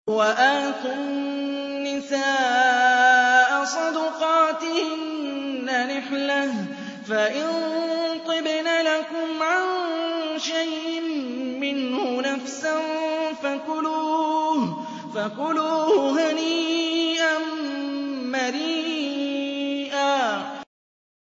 وَآتُوا النِّسَاءَ صَدُقَاتِهِنَّ نِحْلَةً ۚ فَإِن طِبْنَ لَكُمْ عَن شَيْءٍ مِّنْهُ نَفْسًا فَكُلُوهُ هَنِيئًا مَّرِيئًا.